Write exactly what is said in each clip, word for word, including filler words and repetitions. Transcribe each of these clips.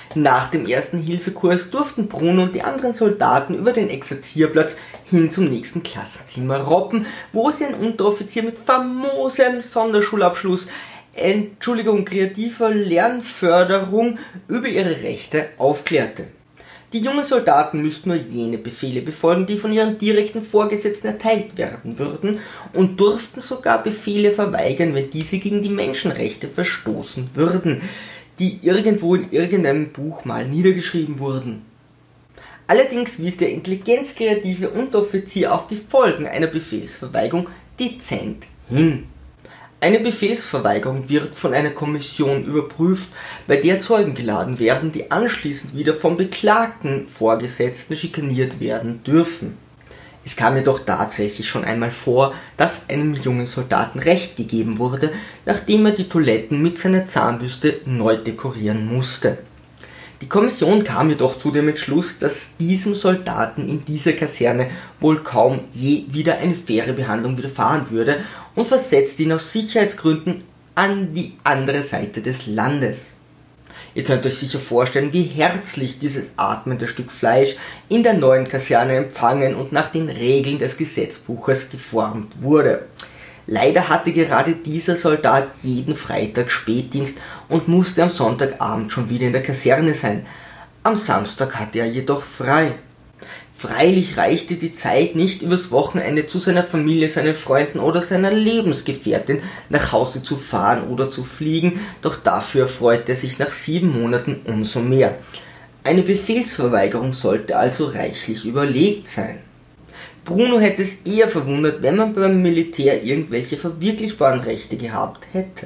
Nach dem ersten Hilfekurs durften Bruno und die anderen Soldaten über den Exerzierplatz hin zum nächsten Klassenzimmer robben, wo sie einen Unteroffizier mit famosem Sonderschulabschluss, Entschuldigung, kreativer Lernförderung über ihre Rechte aufklärte. Die jungen Soldaten müssten nur jene Befehle befolgen, die von ihren direkten Vorgesetzten erteilt werden würden, und durften sogar Befehle verweigern, wenn diese gegen die Menschenrechte verstoßen würden, die irgendwo in irgendeinem Buch mal niedergeschrieben wurden. Allerdings wies der intelligenzkreative Unteroffizier auf die Folgen einer Befehlsverweigerung dezent hin. Eine Befehlsverweigerung wird von einer Kommission überprüft, bei der Zeugen geladen werden, die anschließend wieder vom beklagten Vorgesetzten schikaniert werden dürfen. Es kam jedoch tatsächlich schon einmal vor, dass einem jungen Soldaten Recht gegeben wurde, nachdem er die Toiletten mit seiner Zahnbürste neu dekorieren musste. Die Kommission kam jedoch zu dem Entschluss, dass diesem Soldaten in dieser Kaserne wohl kaum je wieder eine faire Behandlung widerfahren würde und versetzte ihn aus Sicherheitsgründen an die andere Seite des Landes. Ihr könnt euch sicher vorstellen, wie herzlich dieses atmende Stück Fleisch in der neuen Kaserne empfangen und nach den Regeln des Gesetzbuches geformt wurde. Leider hatte gerade dieser Soldat jeden Freitag Spätdienst und musste am Sonntagabend schon wieder in der Kaserne sein. Am Samstag hatte er jedoch frei. Freilich reichte die Zeit nicht, übers Wochenende zu seiner Familie, seinen Freunden oder seiner Lebensgefährtin nach Hause zu fahren oder zu fliegen, doch dafür freute er sich nach sieben Monaten umso mehr. Eine Befehlsverweigerung sollte also reichlich überlegt sein. Bruno hätte es eher verwundert, wenn man beim Militär irgendwelche verwirklichbaren Rechte gehabt hätte.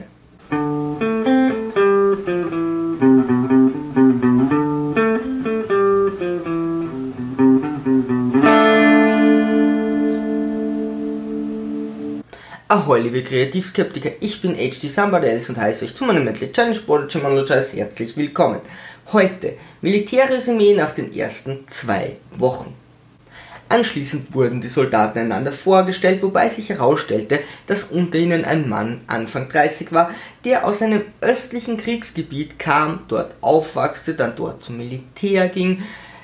Ahoi liebe Kreativskeptiker, ich bin H D Somebody Else und heiße euch zu meinem Monthly Challenge Board Challenge herzlich willkommen. Heute Militärresümee nach den ersten zwei Wochen. Anschließend wurden die Soldaten einander vorgestellt, wobei sich herausstellte, dass unter ihnen ein Mann Anfang dreißig war, der aus einem östlichen Kriegsgebiet kam, dort aufwachste, dann dort zum Militär ging,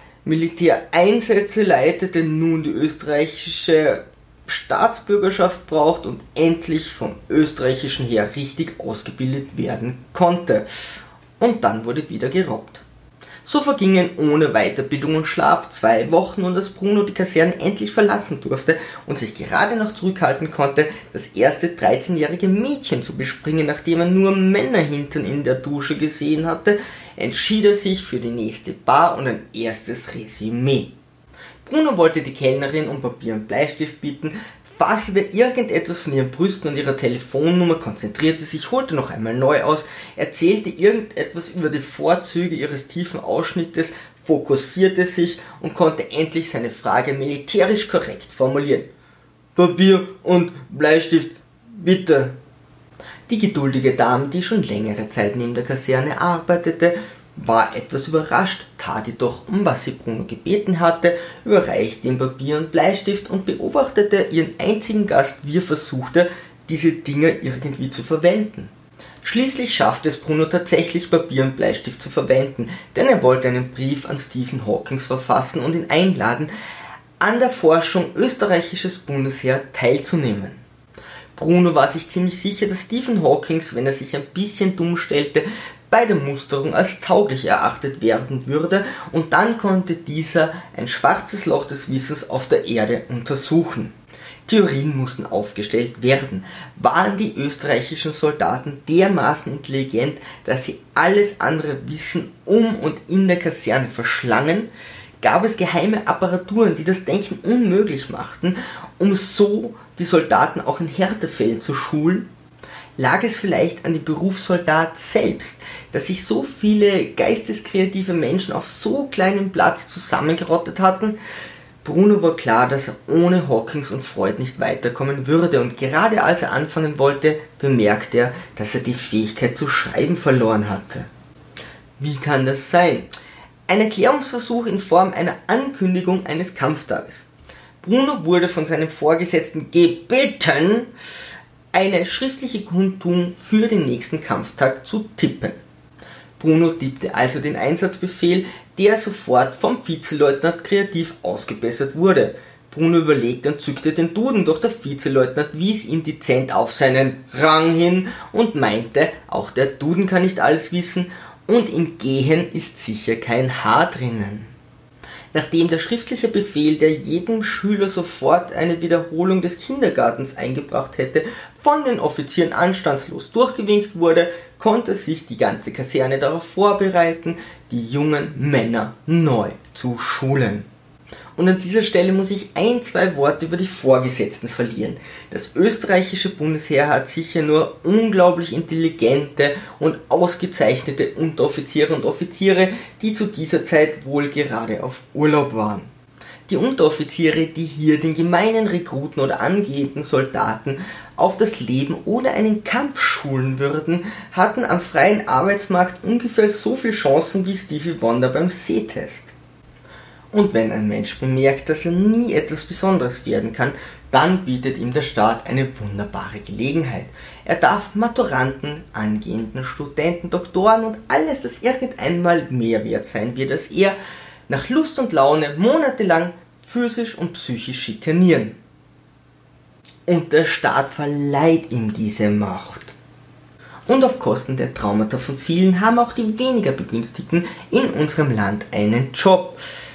Militäreinsätze leitete, nun die österreichische Staatsbürgerschaft braucht und endlich vom österreichischen Heer richtig ausgebildet werden konnte. Und dann wurde wieder gerobbt. So vergingen ohne Weiterbildung und Schlaf zwei Wochen und als Bruno die Kaserne endlich verlassen durfte und sich gerade noch zurückhalten konnte, das erste dreizehnjährige Mädchen zu bespringen, nachdem er nur Männerhintern in der Dusche gesehen hatte, entschied er sich für die nächste Bar und ein erstes Resümee. Bruno wollte die Kellnerin um Papier und Bleistift bitten, faselte irgendetwas von ihren Brüsten und ihrer Telefonnummer, konzentrierte sich, holte noch einmal neu aus, erzählte irgendetwas über die Vorzüge ihres tiefen Ausschnittes, fokussierte sich und konnte endlich seine Frage militärisch korrekt formulieren. Papier und Bleistift, bitte. Die geduldige Dame, die schon längere Zeit neben der Kaserne arbeitete, war etwas überrascht, tat jedoch, um was sie Bruno gebeten hatte, überreichte ihm Papier und Bleistift und beobachtete ihren einzigen Gast, wie er versuchte, diese Dinger irgendwie zu verwenden. Schließlich schaffte es Bruno tatsächlich, Papier und Bleistift zu verwenden, denn er wollte einen Brief an Stephen Hawking verfassen und ihn einladen, an der Forschung österreichisches Bundesheer teilzunehmen. Bruno war sich ziemlich sicher, dass Stephen Hawking, wenn er sich ein bisschen dumm stellte, bei der Musterung als tauglich erachtet werden würde und dann konnte dieser ein schwarzes Loch des Wissens auf der Erde untersuchen. Theorien mussten aufgestellt werden. Waren die österreichischen Soldaten dermaßen intelligent, dass sie alles andere Wissen um und in der Kaserne verschlangen? Gab es geheime Apparaturen, die das Denken unmöglich machten, um so die Soldaten auch in Härtefällen zu schulen? Lag es vielleicht an dem Berufssoldat selbst, dass sich so viele geisteskreative Menschen auf so kleinem Platz zusammengerottet hatten? Bruno war klar, dass er ohne Hawkins und Freud nicht weiterkommen würde und gerade als er anfangen wollte, bemerkte er, dass er die Fähigkeit zu schreiben verloren hatte. Wie kann das sein? Ein Erklärungsversuch in Form einer Ankündigung eines Kampftages. Bruno wurde von seinem Vorgesetzten gebeten, eine schriftliche Kundtung für den nächsten Kampftag zu tippen. Bruno tippte also den Einsatzbefehl, der sofort vom Vizeleutnant kreativ ausgebessert wurde. Bruno überlegte und zückte den Duden, doch der Vizeleutnant wies ihm dezent auf seinen Rang hin und meinte, auch der Duden kann nicht alles wissen und im Gehen ist sicher kein Haar drinnen. Nachdem der schriftliche Befehl, der jedem Schüler sofort eine Wiederholung des Kindergartens eingebracht hätte, von den Offizieren anstandslos durchgewinkt wurde, konnte sich die ganze Kaserne darauf vorbereiten, die jungen Männer neu zu schulen. Und an dieser Stelle muss ich ein, zwei Worte über die Vorgesetzten verlieren. Das österreichische Bundesheer hat sicher nur unglaublich intelligente und ausgezeichnete Unteroffiziere und Offiziere, die zu dieser Zeit wohl gerade auf Urlaub waren. Die Unteroffiziere, die hier den gemeinen Rekruten oder angehenden Soldaten auf das Leben oder einen Kampf schulen würden, hatten am freien Arbeitsmarkt ungefähr so viele Chancen wie Stevie Wonder beim Sehtest. Und wenn ein Mensch bemerkt, dass er nie etwas Besonderes werden kann, dann bietet ihm der Staat eine wunderbare Gelegenheit. Er darf Maturanten, angehenden Studenten, Doktoren und alles, das irgendeinmal mehr wert sein wird als er, nach Lust und Laune monatelang physisch und psychisch schikanieren. Und der Staat verleiht ihm diese Macht. Und auf Kosten der Traumata von vielen haben auch die weniger Begünstigten in unserem Land einen Job.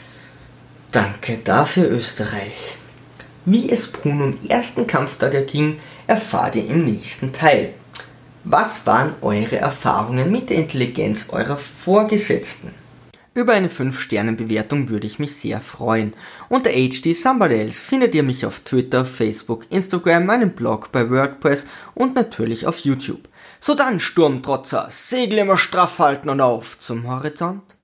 Danke dafür, Österreich. Wie es Bruno im ersten Kampftag erging, erfahrt ihr im nächsten Teil. Was waren eure Erfahrungen mit der Intelligenz eurer Vorgesetzten? Über eine fünf Sterne Bewertung würde ich mich sehr freuen. Unter H D Somebody Else findet ihr mich auf Twitter, Facebook, Instagram, meinem Blog, bei WordPress und natürlich auf YouTube. So dann, Sturmtrotzer, Segel immer straff halten und auf zum Horizont.